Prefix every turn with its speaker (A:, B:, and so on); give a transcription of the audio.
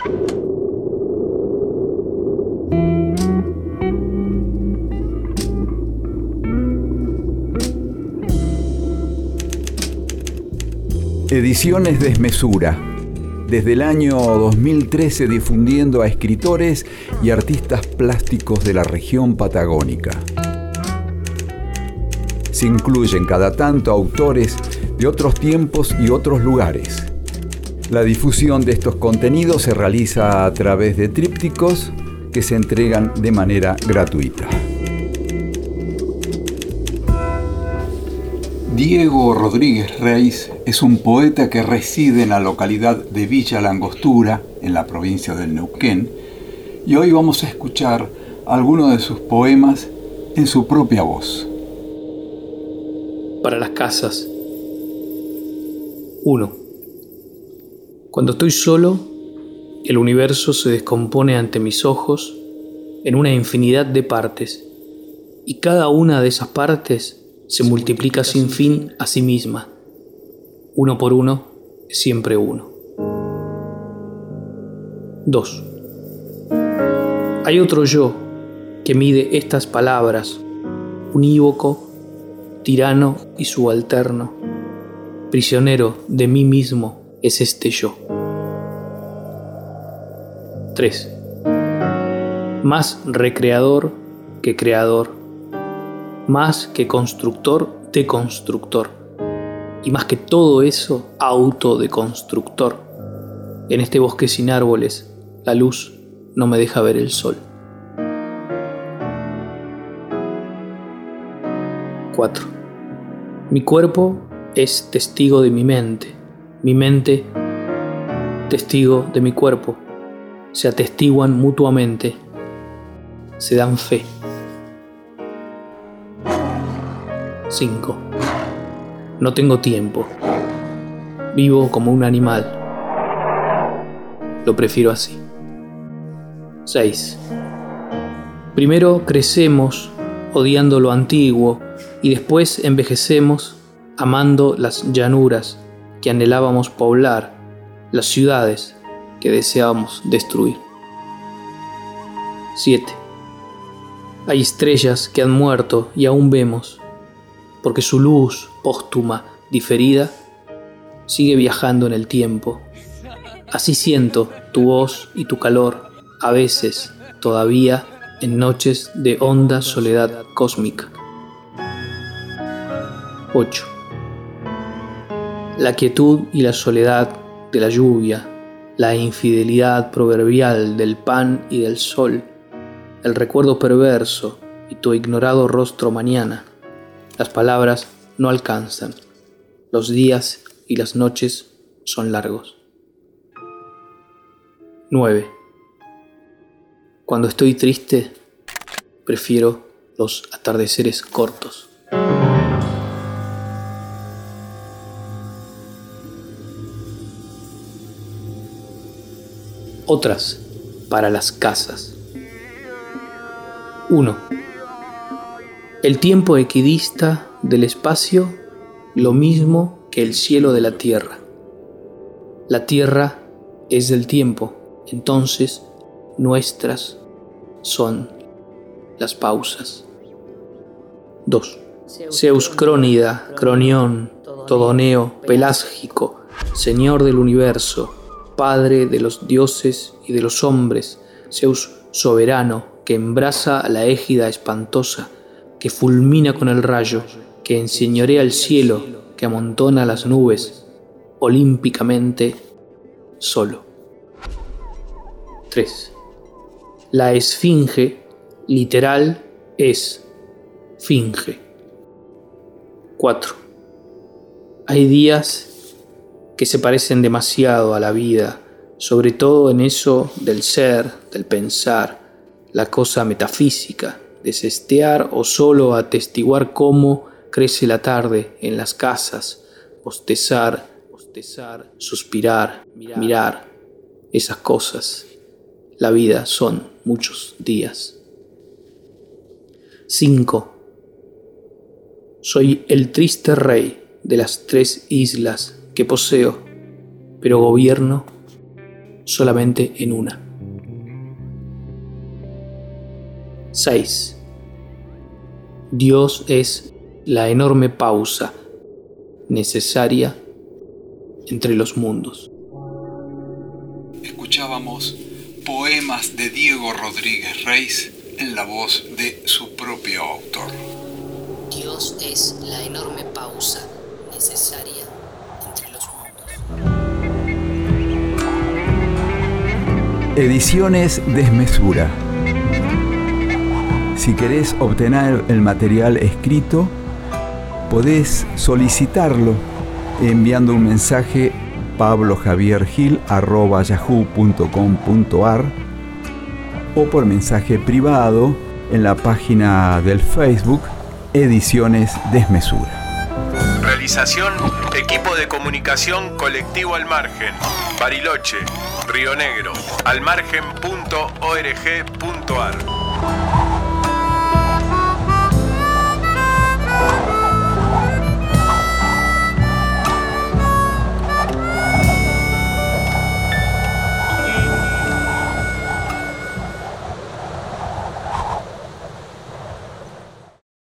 A: Ediciones Desmesura, desde el año 2013 difundiendo a escritores y artistas plásticos de la región patagónica. Se incluyen cada tanto autores de otros tiempos y otros lugares. La difusión de estos contenidos se realiza a través de trípticos que se entregan de manera gratuita. Diego Rodríguez Reis es un poeta que reside en la localidad de Villa La Angostura, en la provincia del Neuquén, y hoy vamos a escuchar algunos de sus poemas en su propia voz.
B: Para las casas. 1. Cuando estoy solo, el universo se descompone ante mis ojos en una infinidad de partes, y cada una de esas partes se multiplica sin fin a sí misma. Uno por uno es siempre uno. 2. Hay otro yo que mide estas palabras, unívoco, tirano y subalterno. Prisionero de mí mismo es este yo. 3. Más recreador que creador, más que constructor de constructor, y más que todo eso, autodeconstructor. En este bosque sin árboles, la luz no me deja ver el sol. 4. Mi cuerpo es testigo de mi mente testigo de mi cuerpo. Se atestiguan mutuamente, se dan fe. 5. No tengo tiempo. Vivo como un animal. Lo prefiero así. 6. Primero crecemos odiando lo antiguo y después envejecemos amando las llanuras que anhelábamos poblar, las ciudades que deseábamos destruir. 7. Hay estrellas que han muerto y aún vemos, porque su luz póstuma, diferida, sigue viajando en el tiempo. Así siento tu voz y tu calor, a veces, todavía, en noches de honda soledad cósmica. 8. La quietud y la soledad de la lluvia, la infidelidad proverbial del pan y del sol, el recuerdo perverso y tu ignorado rostro mañana. Las palabras no alcanzan. Los días y las noches son largos. 9. Cuando estoy triste, prefiero los atardeceres cortos. Otras para las casas. 1. El tiempo equidista del espacio, lo mismo que el cielo de la tierra. La tierra es del tiempo, entonces nuestras son las pausas. 2. Zeus Crónida, Cronión, Todoneo, Pelásgico, Señor del universo, Padre de los dioses y de los hombres, Zeus soberano, que embraza la égida espantosa, que fulmina con el rayo, que enseñorea el cielo, que amontona las nubes, olímpicamente solo. 3. La esfinge, literal, es finge. 4. Hay días que se parecen demasiado a la vida, sobre todo en eso del ser, del pensar, la cosa metafísica, desestear o solo atestiguar cómo crece la tarde en las casas, bostezar, suspirar, mirar, esas cosas. La vida son muchos días. 5. Soy el triste rey de las 3 islas que poseo, pero gobierno solamente en una. 6. Dios es la enorme pausa necesaria entre los mundos.
A: Escuchábamos poemas de Diego Rodríguez Reis en la voz de su propio autor.
B: Dios es la enorme pausa necesaria entre los mundos.
A: Ediciones Desmesura. Si querés obtener el material escrito, podés solicitarlo enviando un mensaje pablojaviergil@yahoo.com.ar o por mensaje privado en la página del Facebook Ediciones Desmesura.
C: Realización: Equipo de Comunicación Colectivo Al Margen, Bariloche, Río Negro, almargen.org.ar.